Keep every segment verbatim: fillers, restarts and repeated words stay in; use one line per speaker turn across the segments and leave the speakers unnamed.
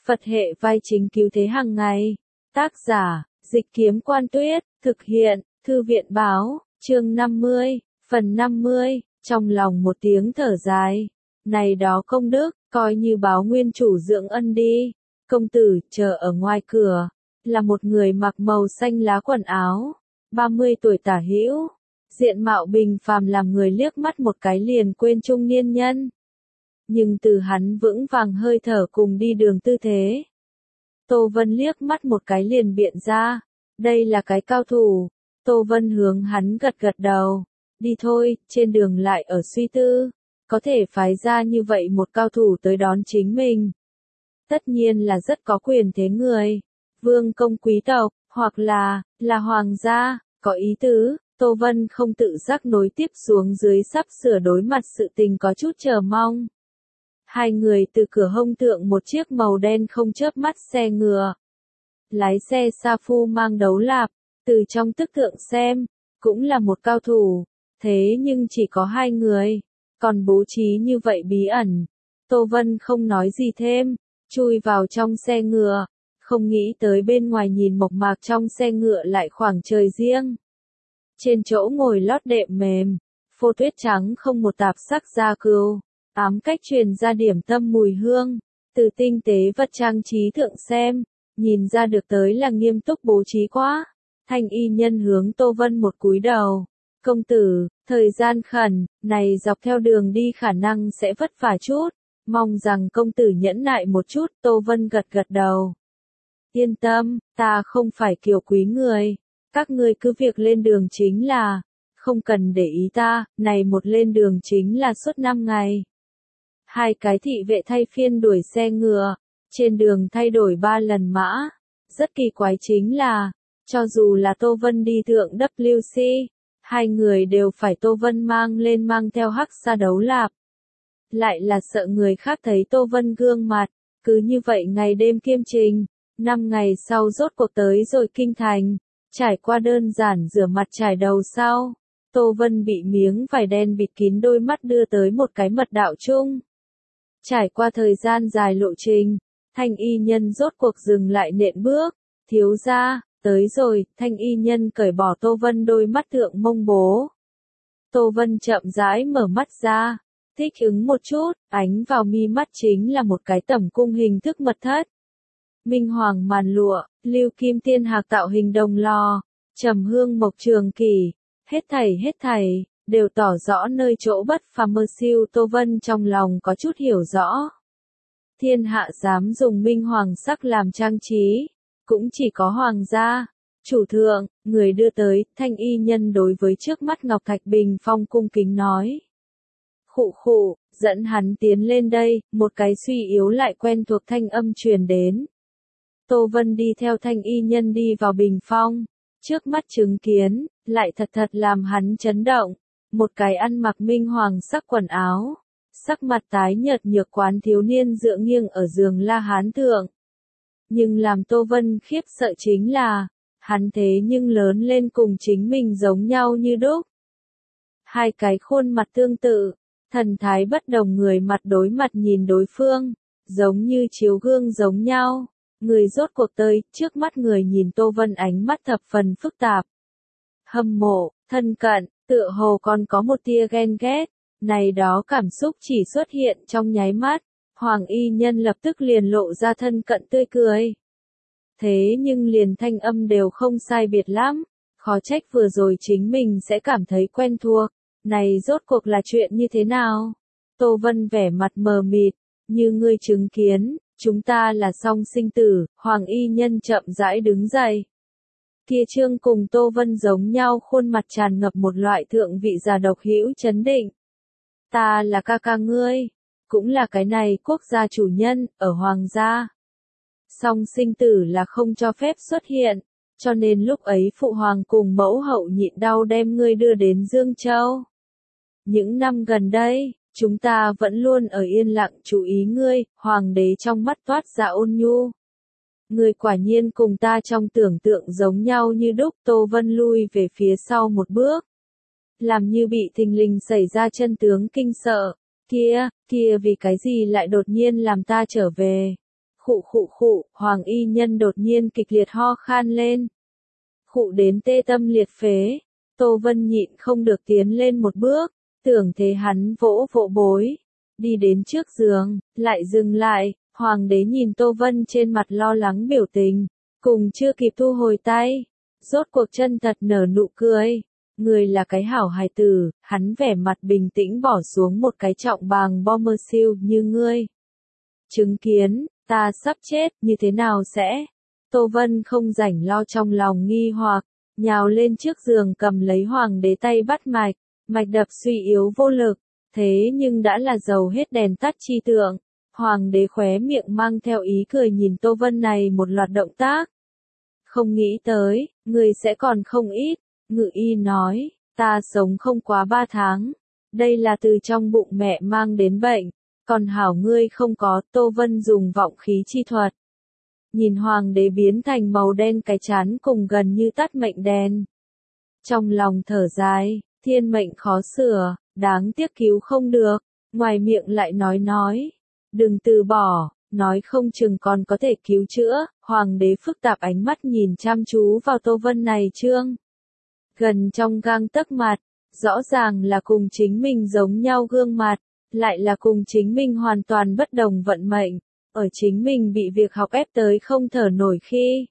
Phật hệ vai chính cứu thế hàng ngày. Tác giả, Dịch Kiếm Quan Tuyết, thực hiện, Thư viện Báo, chương năm mươi, phần năm mươi, trong lòng một tiếng thở dài. Này đó công đức, coi như báo nguyên chủ dưỡng ân đi. Công tử, chờ ở ngoài cửa, là một người mặc màu xanh lá quần áo, ba mươi tuổi tả hữu, diện mạo bình phàm làm người liếc mắt một cái liền quên trung niên nhân. Nhưng từ hắn vững vàng hơi thở cùng đi đường tư thế, Tô Vân liếc mắt một cái liền biện ra, đây là cái cao thủ. Tô Vân hướng hắn gật gật đầu, đi thôi, trên đường lại ở suy tư, có thể phái ra như vậy một cao thủ tới đón chính mình. Tất nhiên là rất có quyền thế người, vương công quý tộc, hoặc là, là hoàng gia, có ý tứ. Tô Vân không tự giác nối tiếp xuống dưới sắp sửa đối mặt sự tình có chút chờ mong. Hai người từ cửa hông thượng một chiếc màu đen không chớp mắt xe ngựa. Lái xe sa phu mang đấu lạp, từ trong tức thượng xem, cũng là một cao thủ, thế nhưng chỉ có hai người, còn bố trí như vậy bí ẩn. Tô Vân không nói gì thêm, chui vào trong xe ngựa, không nghĩ tới bên ngoài nhìn mộc mạc trong xe ngựa lại khoảng trời riêng. Trên chỗ ngồi lót đệm mềm, phô tuyết trắng không một tạp sắc da cừu, ám cách truyền ra điểm tâm mùi hương, từ tinh tế vật trang trí thượng xem, nhìn ra được tới là nghiêm túc bố trí quá. Thanh y nhân hướng Tô Vân một cúi đầu, công tử, thời gian khẩn, này dọc theo đường đi khả năng sẽ vất vả chút, mong rằng công tử nhẫn nại một chút. Tô Vân gật gật đầu. Yên tâm, ta không phải kiều quý người, các ngươi cứ việc lên đường chính là, không cần để ý ta, này một lên đường chính là suốt năm ngày. Hai cái thị vệ thay phiên đuổi xe ngựa, trên đường thay đổi ba lần mã. Rất kỳ quái chính là, cho dù là Tô Vân đi thượng W C, hai người đều phải Tô Vân mang lên mang theo hắc sa đấu lạp. Lại là sợ người khác thấy Tô Vân gương mặt, cứ như vậy ngày đêm kiêm trình, năm ngày sau rốt cuộc tới rồi kinh thành, trải qua đơn giản rửa mặt trải đầu sau, Tô Vân bị miếng vải đen bịt kín đôi mắt đưa tới một cái mật đạo chung. Trải qua thời gian dài lộ trình, thanh y nhân rốt cuộc dừng lại nện bước, thiếu gia, tới rồi. Thanh y nhân cởi bỏ Tô Vân đôi mắt thượng mông bố. Tô Vân chậm rãi mở mắt ra, thích ứng một chút, ánh vào mi mắt chính là một cái tẩm cung hình thức mật thất. Minh hoàng màn lụa, lưu kim tiên hạc tạo hình đồng lò, trầm hương mộc trường kỷ, hết thảy hết thảy đều tỏ rõ nơi chỗ bất phàm mơ siêu. Tô Vân trong lòng có chút hiểu rõ. Thiên hạ dám dùng minh hoàng sắc làm trang trí, cũng chỉ có hoàng gia. Chủ thượng, người đưa tới. Thanh y nhân đối với trước mắt Ngọc Thạch Bình Phong cung kính nói. Khụ khụ, dẫn hắn tiến lên đây. Một cái suy yếu lại quen thuộc thanh âm truyền đến. Tô Vân đi theo thanh y nhân đi vào bình phong, trước mắt chứng kiến, lại thật thật làm hắn chấn động. Một cái ăn mặc minh hoàng sắc quần áo, sắc mặt tái nhợt nhược quán thiếu niên dựa nghiêng ở giường La Hán thượng. Nhưng làm Tô Vân khiếp sợ chính là, hắn thế nhưng lớn lên cùng chính mình giống nhau như đúc. Hai cái khuôn mặt tương tự, thần thái bất đồng, người mặt đối mặt nhìn đối phương, giống như chiếu gương giống nhau. Người rốt cuộc tới, trước mắt người nhìn Tô Vân ánh mắt thập phần phức tạp. Hâm mộ, thân cận, tựa hồ còn có một tia ghen ghét, này đó cảm xúc chỉ xuất hiện trong nháy mắt, hoàng y nhân lập tức liền lộ ra thân cận tươi cười. Thế nhưng liền thanh âm đều không sai biệt lắm, khó trách vừa rồi chính mình sẽ cảm thấy quen thuộc, này rốt cuộc là chuyện như thế nào? Tô Vân vẻ mặt mờ mịt, như ngươi chứng kiến. Chúng ta là song sinh tử. Hoàng y nhân chậm rãi đứng dậy. Kia trương cùng Tô Vân giống nhau, khuôn mặt tràn ngập một loại thượng vị già độc hữu chấn định. Ta là ca ca ngươi, cũng là cái này quốc gia chủ nhân, ở hoàng gia. Song sinh tử là không cho phép xuất hiện, cho nên lúc ấy phụ hoàng cùng mẫu hậu nhịn đau đem ngươi đưa đến Dương Châu. Những năm gần đây, chúng ta vẫn luôn ở yên lặng chú ý ngươi. Hoàng đế trong mắt toát ra ôn nhu. Ngươi quả nhiên cùng ta trong tưởng tượng giống nhau như đúc. Tô Vân lui về phía sau một bước, làm như bị thình lình xảy ra chân tướng kinh sợ. Kia, kia vì cái gì lại đột nhiên làm ta trở về? Khụ khụ khụ, Hoàng y nhân đột nhiên kịch liệt ho khan lên. Khụ đến tê tâm liệt phế, Tô Vân nhịn không được tiến lên một bước, tưởng thế hắn vỗ vỗ bối, đi đến trước giường, lại dừng lại, Hoàng đế nhìn Tô Vân trên mặt lo lắng biểu tình, cùng chưa kịp thu hồi tay, rốt cuộc chân thật nở nụ cười. Người là cái hảo hài tử, hắn vẻ mặt bình tĩnh bỏ xuống một cái trọng bàng bomber siêu như ngươi. Chứng kiến, ta sắp chết, như thế nào sẽ? Tô Vân không rảnh lo trong lòng nghi hoặc, nhào lên trước giường cầm lấy Hoàng đế tay bắt mạch, mạch đập suy yếu vô lực, thế nhưng đã là dầu hết đèn tắt chi tượng. Hoàng đế khóe miệng mang theo ý cười nhìn Tô Vân này một loạt động tác. Không nghĩ tới, người sẽ còn không ít, Ngự y nói, ta sống không quá ba tháng, đây là từ trong bụng mẹ mang đến bệnh, còn hảo ngươi không có. Tô Vân dùng vọng khí chi thuật. Nhìn Hoàng đế biến thành màu đen cái chán cùng gần như tắt mệnh đen. Trong lòng thở dài, thiên mệnh khó sửa, đáng tiếc cứu không được, ngoài miệng lại nói nói. Đừng từ bỏ, nói không chừng còn có thể cứu chữa. Hoàng đế phức tạp ánh mắt nhìn chăm chú vào Tô Vân này trương. Gần trong gang tấc mặt, rõ ràng là cùng chính mình giống nhau gương mặt, lại là cùng chính mình hoàn toàn bất đồng vận mệnh, ở chính mình bị việc học ép tới không thở nổi khi.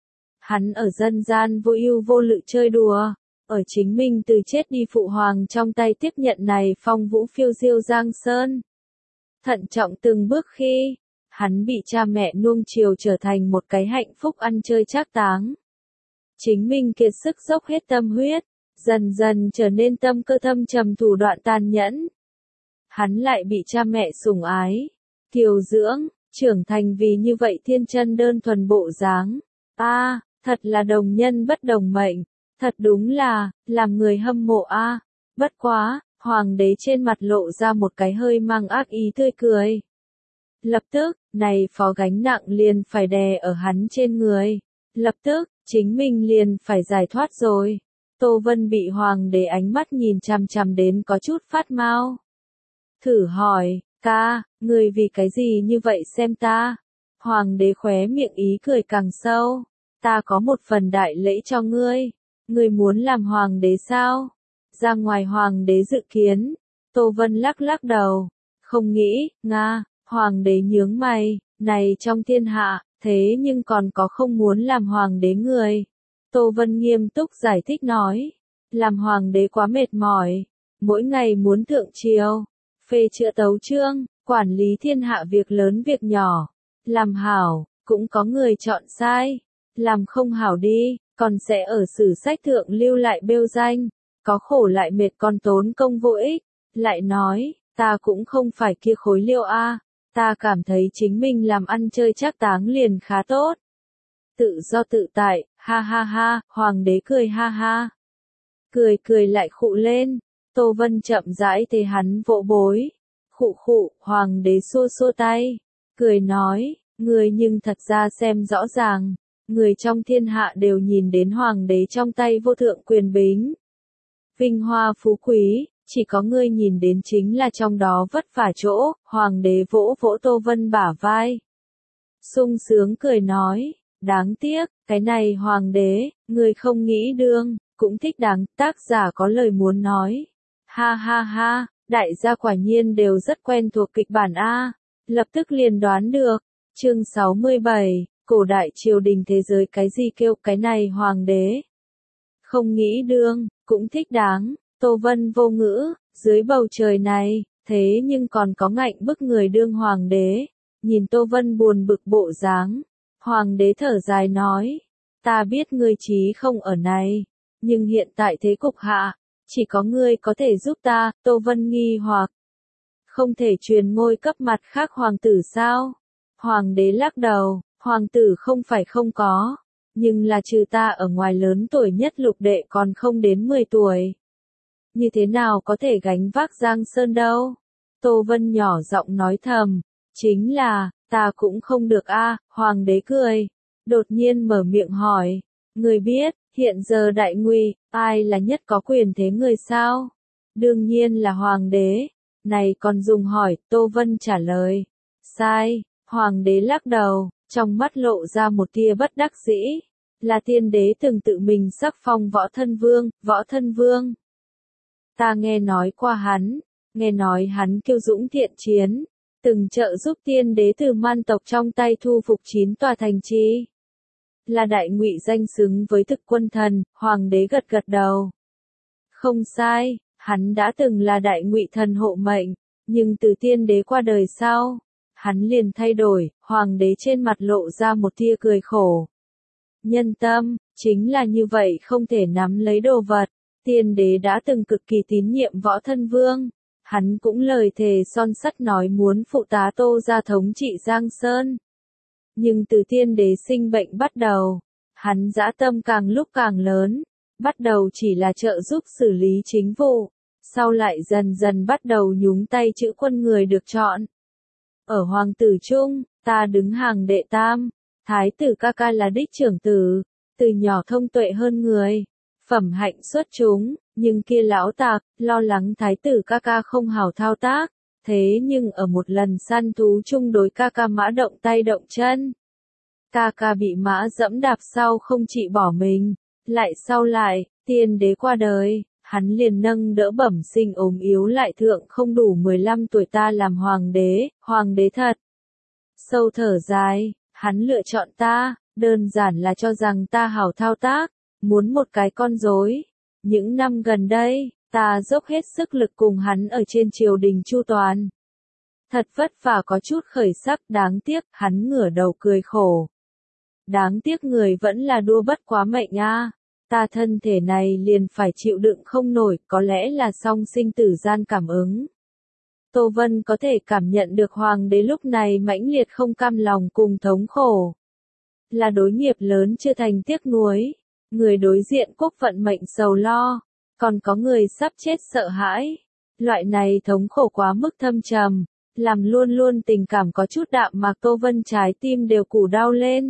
Hắn ở dân gian vô ưu vô lự chơi đùa, ở chính mình từ chết đi phụ hoàng trong tay tiếp nhận này phong vũ phiêu diêu giang sơn. Thận trọng từng bước khi, hắn bị cha mẹ nuông chiều trở thành một cái hạnh phúc ăn chơi trác táng. Chính mình kiệt sức dốc hết tâm huyết, dần dần trở nên tâm cơ thâm trầm thủ đoạn tàn nhẫn. Hắn lại bị cha mẹ sủng ái, kiều dưỡng, trưởng thành vì như vậy thiên chân đơn thuần bộ dáng. A, à, thật là đồng nhân bất đồng mệnh, thật đúng là, làm người hâm mộ a. À. Bất quá, Hoàng đế trên mặt lộ ra một cái hơi mang ác ý tươi cười. Lập tức, này phó gánh nặng liền phải đè ở hắn trên người. Lập tức, chính mình liền phải giải thoát rồi. Tô Vân bị Hoàng đế ánh mắt nhìn chằm chằm đến có chút phát mau. Thử hỏi, ca, người vì cái gì như vậy xem ta? Hoàng đế khóe miệng ý cười càng sâu. Ta có một phần đại lễ cho ngươi. Ngươi muốn làm hoàng đế sao? Ra ngoài hoàng đế dự kiến. Tô Vân lắc lắc đầu. Không nghĩ, Nga, hoàng đế nhướng mày, này trong thiên hạ, thế nhưng còn có không muốn làm hoàng đế người. Tô Vân nghiêm túc giải thích nói. Làm hoàng đế quá mệt mỏi. Mỗi ngày muốn thượng triều, phê chữa tấu chương, quản lý thiên hạ việc lớn việc nhỏ. Làm hảo, cũng có người chọn sai. Làm không hảo đi, còn sẽ ở sử sách thượng lưu lại bêu danh. Có khổ lại mệt còn tốn công vô ích. Lại nói, ta cũng không phải kia khối liêu a, ta cảm thấy chính mình làm ăn chơi trác táng liền khá tốt. Tự do tự tại, ha ha ha, hoàng đế cười ha ha. Cười cười lại khụ lên, Tô Vân chậm rãi thế hắn vỗ bối. Khụ khụ, hoàng đế xua xua tay, cười nói, người nhưng thật ra xem rõ ràng, người trong thiên hạ đều nhìn đến hoàng đế trong tay vô thượng quyền bính. Vinh hoa phú quý, chỉ có ngươi nhìn đến chính là trong đó vất vả chỗ. Hoàng đế vỗ vỗ Tô Vân bả vai, sung sướng cười nói, đáng tiếc, cái này hoàng đế, ngươi không nghĩ đương, cũng thích đáng. Tác giả có lời muốn nói, ha ha ha, đại gia quả nhiên đều rất quen thuộc kịch bản a, lập tức liền đoán được. Chương sáu mươi bảy, cổ đại triều đình thế giới cái gì kêu cái này hoàng đế, không nghĩ đương, cũng thích đáng. Tô Vân vô ngữ, dưới bầu trời này, thế nhưng còn có ngạnh bức người đương hoàng đế. Nhìn Tô Vân buồn bực bộ dáng, hoàng đế thở dài nói, ta biết ngươi trí không ở này, nhưng hiện tại thế cục hạ, chỉ có ngươi có thể giúp ta. Tô Vân nghi hoặc, không thể truyền ngôi cấp mặt khác hoàng tử sao? Hoàng đế lắc đầu, hoàng tử không phải không có, nhưng là trừ ta ở ngoài lớn tuổi nhất lục đệ còn không đến mười tuổi. Như thế nào có thể gánh vác Giang Sơn đâu? Tô Vân nhỏ giọng nói thầm, chính là, ta cũng không được a. Hoàng đế cười, đột nhiên mở miệng hỏi, người biết, hiện giờ đại nguy, ai là nhất có quyền thế người sao? Đương nhiên là hoàng đế. Này còn dùng hỏi, Tô Vân trả lời, sai. Hoàng đế lắc đầu, trong mắt lộ ra một tia bất đắc dĩ, là tiên đế từng tự mình sắc phong võ thân vương, võ thân vương. Ta nghe nói qua hắn, nghe nói hắn kiêu dũng thiện chiến, từng trợ giúp tiên đế từ man tộc trong tay thu phục chín tòa thành trì. Là đại ngụy danh xứng với thực quân thần, hoàng đế gật gật đầu. Không sai, hắn đã từng là đại ngụy thần hộ mệnh, nhưng từ tiên đế qua đời sau, hắn liền thay đổi, hoàng đế trên mặt lộ ra một tia cười khổ. Nhân tâm, chính là như vậy không thể nắm lấy đồ vật, tiên đế đã từng cực kỳ tín nhiệm võ thân vương, hắn cũng lời thề son sắt nói muốn phụ tá Tô gia thống trị Giang Sơn. Nhưng từ tiên đế sinh bệnh bắt đầu, hắn dã tâm càng lúc càng lớn, bắt đầu chỉ là trợ giúp xử lý chính vụ, sau lại dần dần bắt đầu nhúng tay chữ quân người được chọn. Ở hoàng tử trung, ta đứng hàng đệ tam, thái tử ca ca là đích trưởng tử, từ nhỏ thông tuệ hơn người, phẩm hạnh xuất chúng, nhưng kia lão tạc, lo lắng thái tử ca ca không hào thao tác, thế nhưng ở một lần săn thú chung đối ca ca mã động tay động chân. Ca ca bị mã dẫm đạp sau không chỉ bỏ mình, lại sau lại, tiên đế qua đời, hắn liền nâng đỡ bẩm sinh ốm yếu lại thượng không đủ mười lăm tuổi ta làm hoàng đế, hoàng đế thật. Sâu thở dài, hắn lựa chọn ta, đơn giản là cho rằng ta hảo thao tác, muốn một cái con rối. Những năm gần đây, ta dốc hết sức lực cùng hắn ở trên triều đình chu toàn. Thật vất vả có chút khởi sắc, đáng tiếc, hắn ngửa đầu cười khổ. Đáng tiếc người vẫn là đua bất quá mệnh a. Ta thân thể này liền phải chịu đựng không nổi, có lẽ là song sinh tử gian cảm ứng. Tô Vân có thể cảm nhận được hoàng đế lúc này mãnh liệt không cam lòng cùng thống khổ. Là đối nghiệp lớn chưa thành tiếc nuối, người đối diện quốc vận mệnh sầu lo, còn có người sắp chết sợ hãi. Loại này thống khổ quá mức thâm trầm, làm luôn luôn tình cảm có chút đạm mạc Tô Vân trái tim đều củ đau lên.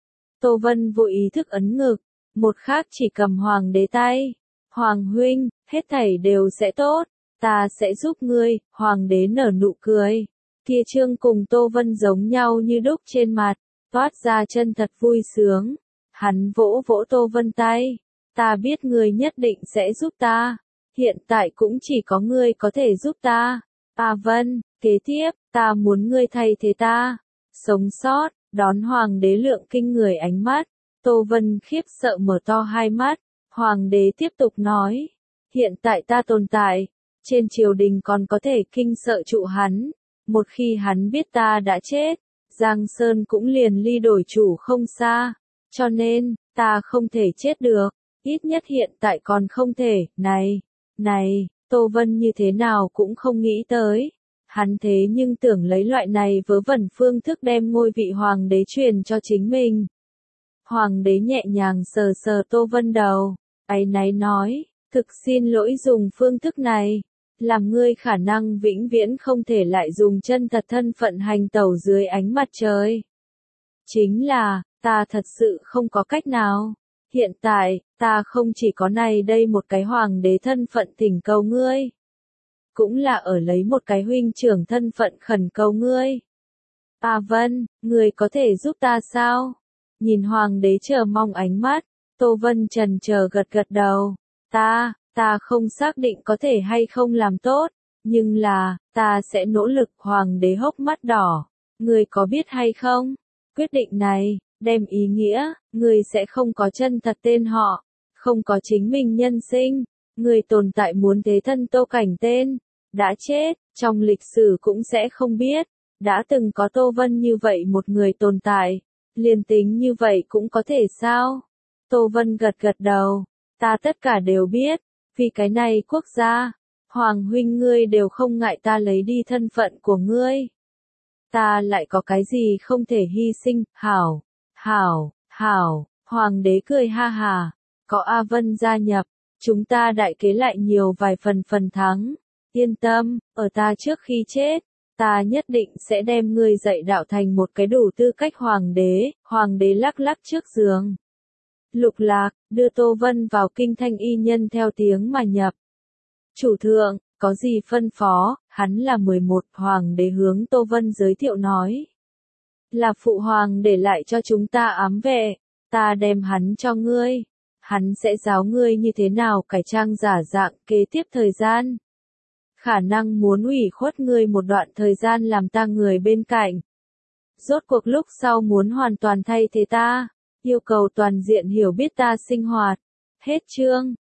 Tô Vân vội ý thức ấn ngực, một khác chỉ cầm hoàng đế tay. Hoàng huynh, hết thảy đều sẽ tốt, ta sẽ giúp ngươi, hoàng đế nở nụ cười. Kia trương cùng Tô Vân giống nhau như đúc trên mặt, toát ra chân thật vui sướng. Hắn vỗ vỗ Tô Vân tay, ta biết ngươi nhất định sẽ giúp ta, hiện tại cũng chỉ có ngươi có thể giúp ta. A Vân, kế tiếp, ta muốn ngươi thay thế ta, sống sót, đón hoàng đế lượng kinh người ánh mắt. Tô Vân khiếp sợ mở to hai mắt, hoàng đế tiếp tục nói, hiện tại ta tồn tại, trên triều đình còn có thể kinh sợ trụ hắn, một khi hắn biết ta đã chết, Giang Sơn cũng liền ly đổi chủ không xa, cho nên, ta không thể chết được, ít nhất hiện tại còn không thể, này, này, Tô Vân như thế nào cũng không nghĩ tới. Hắn thế nhưng tưởng lấy loại này vớ vẩn phương thức đem ngôi vị hoàng đế truyền cho chính mình. Hoàng đế nhẹ nhàng sờ sờ Tô Vân đầu, áy náy nói, thực xin lỗi dùng phương thức này, làm ngươi khả năng vĩnh viễn không thể lại dùng chân thật thân phận hành tẩu dưới ánh mặt trời. Chính là, ta thật sự không có cách nào. Hiện tại, ta không chỉ có này đây một cái hoàng đế thân phận thỉnh cầu ngươi. Cũng là ở lấy một cái huynh trưởng thân phận khẩn cầu ngươi. A Vân, ngươi có thể giúp ta sao? Nhìn hoàng đế chờ mong ánh mắt, Tô Vân trần chờ gật gật đầu. Ta, ta không xác định có thể hay không làm tốt, nhưng là, ta sẽ nỗ lực. Hoàng đế hốc mắt đỏ. Ngươi có biết hay không? Quyết định này, đem ý nghĩa, ngươi sẽ không có chân thật tên họ, không có chính mình nhân sinh, ngươi tồn tại muốn thế thân Tô Cảnh tên, đã chết, trong lịch sử cũng sẽ không biết, đã từng có Tô Vân như vậy một người tồn tại, liền tính như vậy cũng có thể sao? Tô Vân gật gật đầu, ta tất cả đều biết, vì cái này quốc gia, hoàng huynh ngươi đều không ngại ta lấy đi thân phận của ngươi. Ta lại có cái gì không thể hy sinh, hảo, hảo, hảo, hoàng đế cười ha hà, có A Vân gia nhập, chúng ta đại kế lại nhiều vài phần phần thắng, yên tâm, ở ta trước khi chết, ta nhất định sẽ đem ngươi dạy đạo thành một cái đủ tư cách hoàng đế. Hoàng đế lắc lắc trước giường. Lục Lạc, đưa Tô Vân vào kinh thanh y nhân theo tiếng mà nhập. Chủ thượng, có gì phân phó, hắn là mười một, hoàng đế hướng Tô Vân giới thiệu nói. là phụ hoàng để lại cho chúng ta ám vệ, ta đem hắn cho ngươi. Hắn sẽ giáo ngươi như thế nào cải trang giả dạng kế tiếp thời gian. Khả năng muốn ủy khuất ngươi một đoạn thời gian làm ta người bên cạnh. Rốt cuộc lúc sau muốn hoàn toàn thay thế ta, yêu cầu toàn diện hiểu biết ta sinh hoạt. Hết chương.